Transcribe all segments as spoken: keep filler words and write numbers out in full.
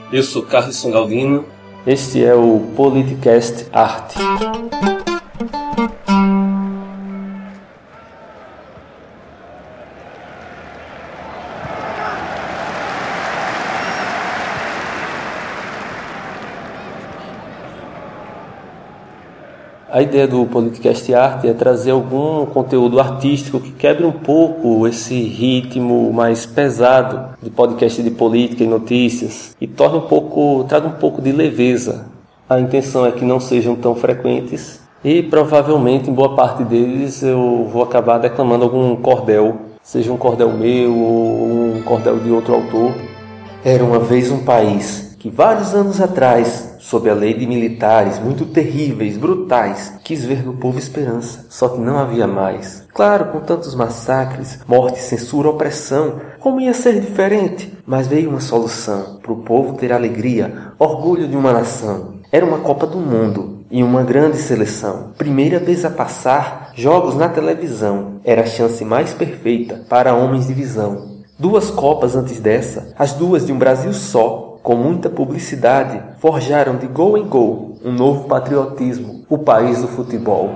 Eu sou Carlos Galdino. Este é o Politicast Arte. A ideia do Politicast Arte é trazer algum conteúdo artístico que quebre um pouco esse ritmo mais pesado de podcast de política e notícias e torne um pouco, traga um pouco de leveza. A intenção é que não sejam tão frequentes e provavelmente em boa parte deles eu vou acabar declamando algum cordel, seja um cordel meu ou um cordel de outro autor. Era uma vez um país que vários anos atrás, sob a lei de militares muito terríveis, brutais, quis ver no povo esperança, só que não havia mais. Claro, com tantos massacres, morte, censura, opressão, como ia ser diferente? Mas veio uma solução, para o povo ter alegria, orgulho de uma nação. Era uma Copa do Mundo e uma grande seleção. Primeira vez a passar, jogos na televisão. Era a chance mais perfeita para homens de visão. Duas Copas antes dessa, as duas de um Brasil só, com muita publicidade, forjaram de gol em gol um novo patriotismo, o país do futebol.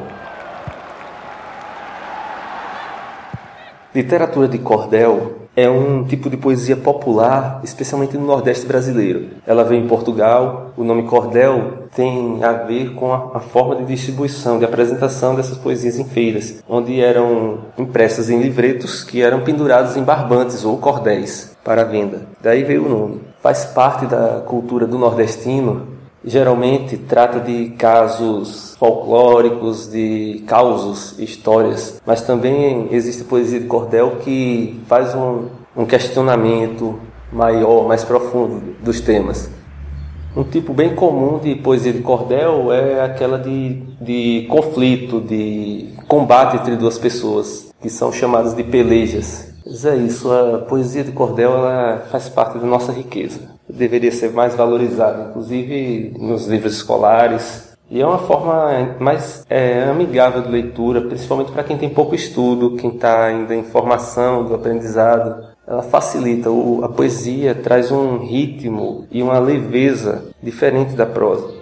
Literatura de cordel é um tipo de poesia popular, especialmente no Nordeste brasileiro. Ela veio em Portugal. O nome cordel tem a ver com a, a forma de distribuição, de apresentação dessas poesias em feiras, onde eram impressas em livretos que eram pendurados em barbantes ou cordéis para venda. Daí veio o nome. Faz parte da cultura do nordestino. Geralmente trata de casos folclóricos, de causos, histórias, mas também existe poesia de cordel que faz um, um questionamento maior, mais profundo dos temas. Um tipo bem comum de poesia de cordel é aquela de, de conflito, de combate entre duas pessoas, que são chamadas de pelejas. Mas é isso, a poesia de cordel ela faz parte da nossa riqueza. Deveria ser mais valorizada, inclusive nos livros escolares. E é uma forma mais é, amigável de leitura, principalmente para quem tem pouco estudo, quem está ainda em formação do aprendizado. Ela facilita, o, a poesia traz um ritmo e uma leveza diferente da prosa.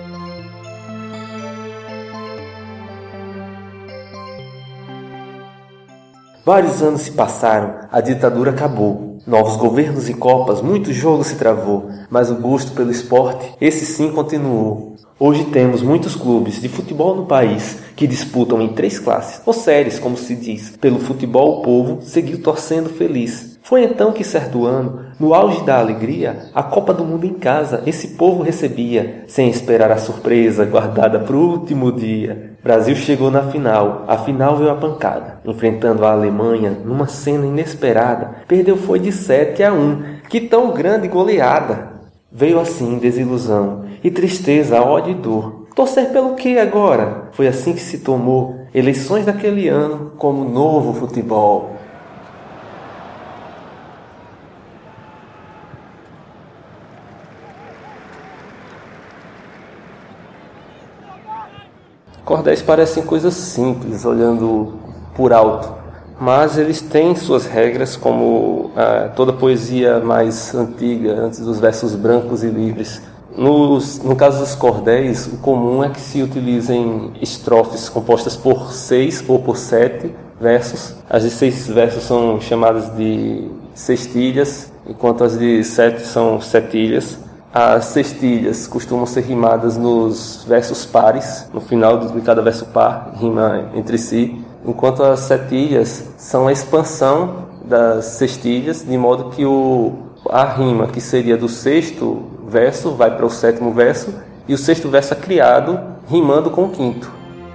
Vários anos se passaram, a ditadura acabou. Novos governos e copas, muito jogo se travou, mas o gosto pelo esporte, esse sim continuou. Hoje temos muitos clubes de futebol no país que disputam em três classes, ou séries, como se diz. Pelo futebol o povo seguiu torcendo feliz. Foi então que certo ano, no auge da alegria, a Copa do Mundo em casa, esse povo recebia, sem esperar a surpresa guardada para o último dia. Brasil chegou na final, a final veio a pancada, enfrentando a Alemanha numa cena inesperada. Perdeu foi de sete a um, que tão grande goleada! Veio assim desilusão, e tristeza, ódio e dor. Torcer pelo que agora? Foi assim que se tomou eleições daquele ano como novo futebol. Cordéis parecem coisas simples, olhando por alto, mas eles têm suas regras, como ah, toda poesia mais antiga, antes dos versos brancos e livres. Nos, no caso dos cordéis, o comum é que se utilizem estrofes compostas por seis ou por sete versos. As de seis versos são chamadas de sextilhas, enquanto as de sete são setilhas. As sextilhas costumam ser rimadas nos versos pares, no final de cada verso par, rima entre si, enquanto as setilhas são a expansão das sextilhas, de modo que o, a rima, que seria do sexto verso, vai para o sétimo verso, e o sexto verso é criado rimando com o quinto.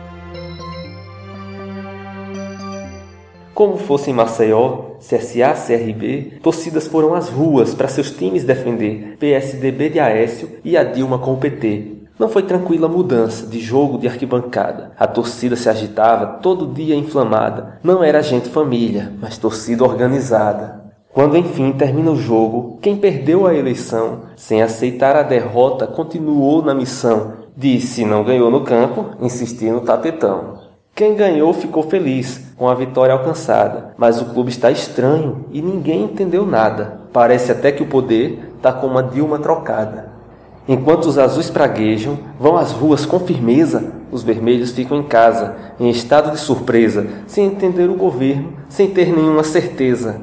Como fosse em Maceió, C S A, C R B, torcidas foram às ruas para seus times defender, P S D B de Aécio e a Dilma com o P T. Não foi tranquila a mudança de jogo de arquibancada. A torcida se agitava todo dia inflamada. Não era gente família, mas torcida organizada. Quando enfim termina o jogo, quem perdeu a eleição, sem aceitar a derrota, continuou na missão de, se não ganhou no campo, insistir no tapetão. Quem ganhou ficou feliz com a vitória alcançada, mas o clube está estranho e ninguém entendeu nada. Parece até que o poder está com uma Dilma trocada. Enquanto os azuis praguejam, vão às ruas com firmeza, os vermelhos ficam em casa, em estado de surpresa, sem entender o governo, sem ter nenhuma certeza.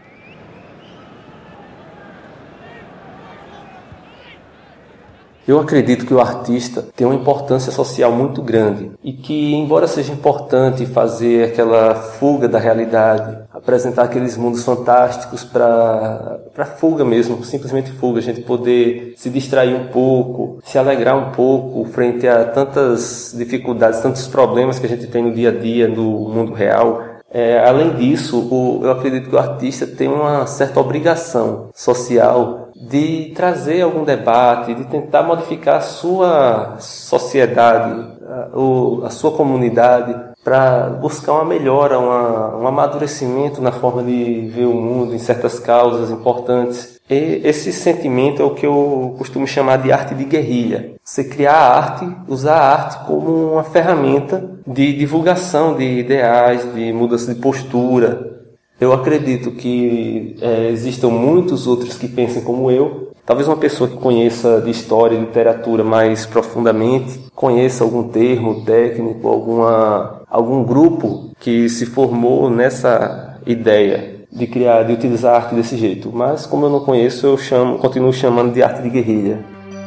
Eu acredito que o artista tem uma importância social muito grande e que, embora seja importante fazer aquela fuga da realidade, apresentar aqueles mundos fantásticos para para fuga mesmo, simplesmente fuga, a gente poder se distrair um pouco, se alegrar um pouco frente a tantas dificuldades, tantos problemas que a gente tem no dia a dia, no mundo real. É, além disso, o, eu acredito que o artista tem uma certa obrigação social de trazer algum debate, de tentar modificar a sua sociedade, a, a sua comunidade, para buscar uma melhora, uma, um amadurecimento na forma de ver o mundo em certas causas importantes. E esse sentimento é o que eu costumo chamar de arte de guerrilha. Você criar a arte, usar a arte como uma ferramenta de divulgação de ideais, de mudança de postura. Eu acredito que é, existam muitos outros que pensem como eu. Talvez uma pessoa que conheça de história e literatura mais profundamente, conheça algum termo técnico, alguma, algum grupo que se formou nessa ideia de criar, de utilizar a arte desse jeito. Mas como eu não conheço, eu chamo, continuo chamando de arte de guerrilha.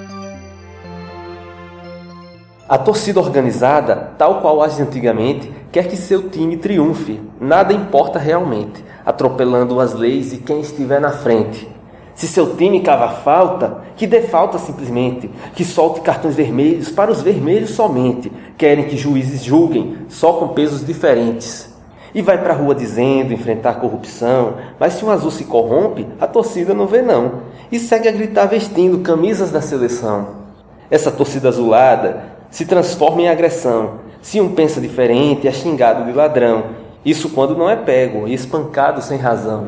A torcida organizada, tal qual age antigamente, quer que seu time triunfe. Nada importa realmente, atropelando as leis e quem estiver na frente. Se seu time cava falta, que dê falta simplesmente, que solte cartões vermelhos para os vermelhos somente. Querem que juízes julguem, só com pesos diferentes. E vai pra rua dizendo, enfrentar corrupção, mas se um azul se corrompe, a torcida não vê não. E segue a gritar vestindo camisas da seleção. Essa torcida azulada se transforma em agressão. Se um pensa diferente, é xingado de ladrão. Isso quando não é pego e espancado sem razão.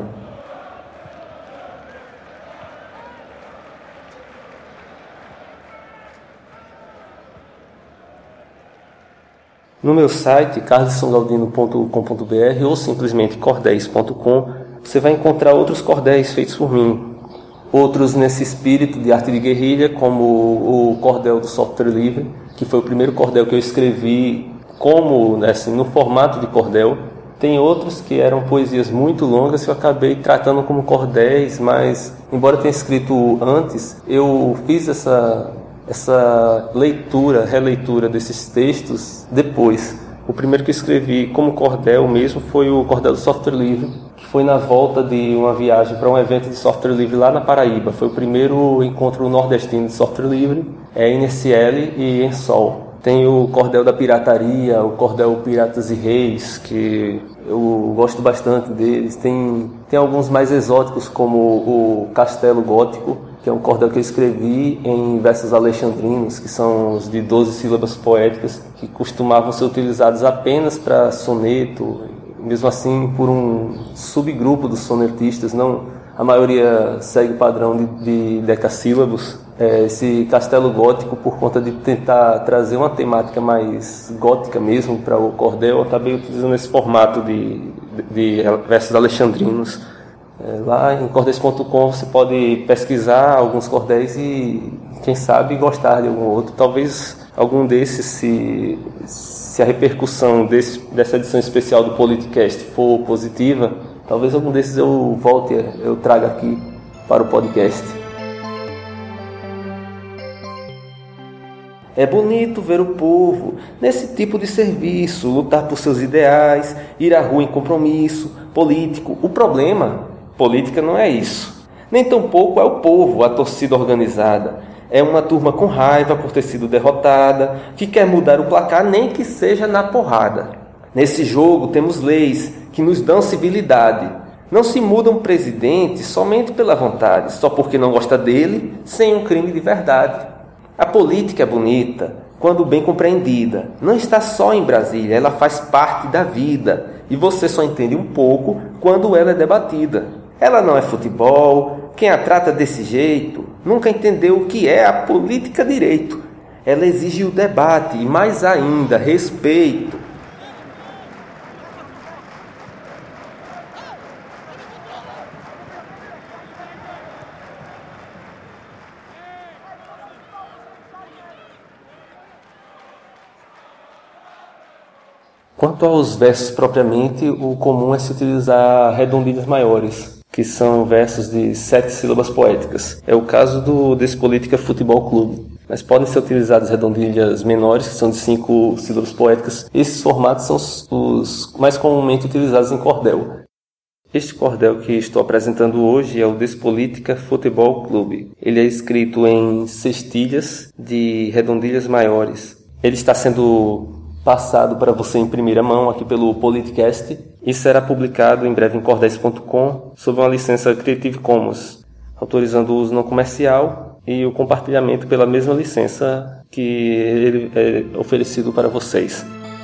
No meu site, carlson galdino ponto com ponto b r ou simplesmente cordéis ponto com, você vai encontrar outros cordéis feitos por mim. Outros nesse espírito de arte de guerrilha, como o cordel do software livre, que foi o primeiro cordel que eu escrevi como, né, assim, no formato de cordel. Tem outros que eram poesias muito longas que eu acabei tratando como cordéis, mas, embora eu tenha escrito antes, eu fiz essa, essa leitura, releitura desses textos depois. O primeiro que eu escrevi como cordel mesmo foi o cordel do software livre, que foi na volta de uma viagem para um evento de software livre lá na Paraíba. Foi o primeiro encontro nordestino de software livre, é N S L e Ensol. Tem o cordel da pirataria, o cordel Piratas e Reis, que eu gosto bastante deles. Tem, tem alguns mais exóticos, como o Castelo Gótico, que é um cordel que eu escrevi em versos alexandrinos, que são os de doze sílabas poéticas, que costumavam ser utilizados apenas para soneto, mesmo assim por um subgrupo dos sonetistas. Não, a maioria segue o padrão de, de decassílabos. É, esse Castelo Gótico, por conta de tentar trazer uma temática mais gótica mesmo para o cordel, eu acabei utilizando esse formato de, de, de versos alexandrinos. É, lá em cordéis ponto com você pode pesquisar alguns cordéis e, quem sabe, gostar de algum outro. Talvez algum desses, se, se a repercussão desse, dessa edição especial do Politicast for positiva, talvez algum desses eu volte, eu traga aqui para o podcast. É bonito ver o povo nesse tipo de serviço, lutar por seus ideais, ir à rua em compromisso político. O problema, política não é isso. Nem tampouco é o povo, a torcida organizada. É uma turma com raiva por ter sido derrotada, que quer mudar o placar nem que seja na porrada. Nesse jogo temos leis que nos dão civilidade. Não se muda um presidente somente pela vontade, só porque não gosta dele, sem um crime de verdade. A política é bonita quando bem compreendida. Não está só em Brasília, ela faz parte da vida. E você só entende um pouco quando ela é debatida. Ela não é futebol. Quem a trata desse jeito nunca entendeu o que é a política direito. Ela exige o debate e, mais ainda, respeito. Quanto aos versos propriamente, o comum é se utilizar redondilhas maiores, que são versos de sete sílabas poéticas. É o caso do Despolítica Futebol Clube. Mas podem ser utilizadas redondilhas menores, que são de cinco sílabas poéticas. Esses formatos são os, os mais comumente utilizados em cordel. Este cordel que estou apresentando hoje é o Despolítica Futebol Clube. Ele é escrito em cestilhas de redondilhas maiores. Ele está sendo passado para você em primeira mão aqui pelo Politicast e será publicado em breve em cordéis ponto com sob uma licença Creative Commons, autorizando o uso não comercial e o compartilhamento pela mesma licença que ele é oferecido para vocês.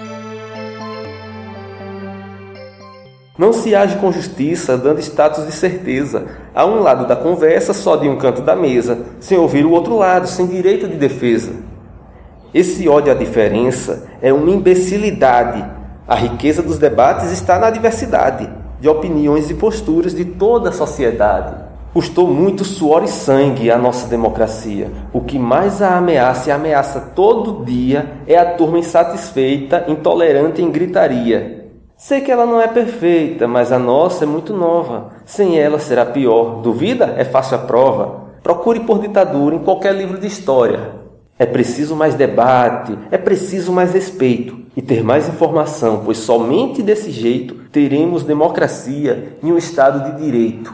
Não se age com justiça dando status de certeza a um lado da conversa só de um canto da mesa, sem ouvir o outro lado, sem direito de defesa. Esse ódio à diferença é uma imbecilidade. A riqueza dos debates está na diversidade de opiniões e posturas de toda a sociedade. Custou muito suor e sangue à nossa democracia. O que mais a ameaça e ameaça todo dia é a turma insatisfeita, intolerante em gritaria. Sei que ela não é perfeita, mas a nossa é muito nova. Sem ela será pior. Duvida? É fácil a prova. Procure por ditadura em qualquer livro de história. É preciso mais debate, é preciso mais respeito e ter mais informação, pois somente desse jeito teremos democracia e um Estado de direito.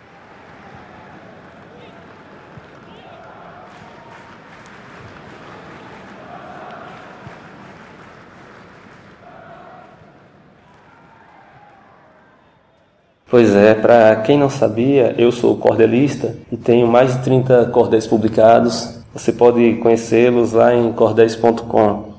Pois é, para quem não sabia, eu sou cordelista e tenho mais de trinta cordéis publicados. Você pode conhecê-los lá em cordéis ponto com.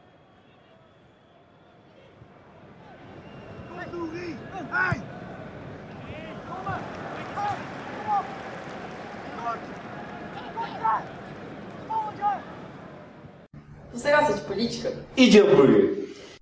Você gosta de política? E de hambúrguer?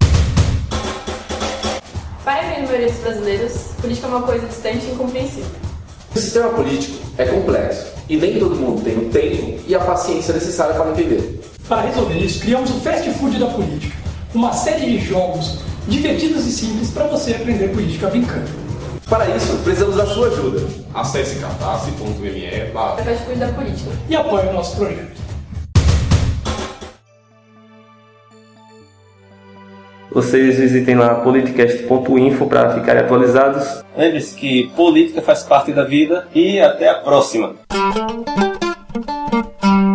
Para a maioria dos brasileiros, política é uma coisa distante e incompreensível. O sistema político é complexo e nem todo mundo tem o tempo e a paciência necessária para entender. Para resolver isso, criamos o Fast Food da Política, uma série de jogos divertidos e simples para você aprender política brincando. Para isso, precisamos da sua ajuda. Acesse catarse ponto me barra Fast Food da Política e apoie o nosso projeto. Vocês visitem lá politicast ponto info para ficarem atualizados. Lembre-se que política faz parte da vida e até a próxima!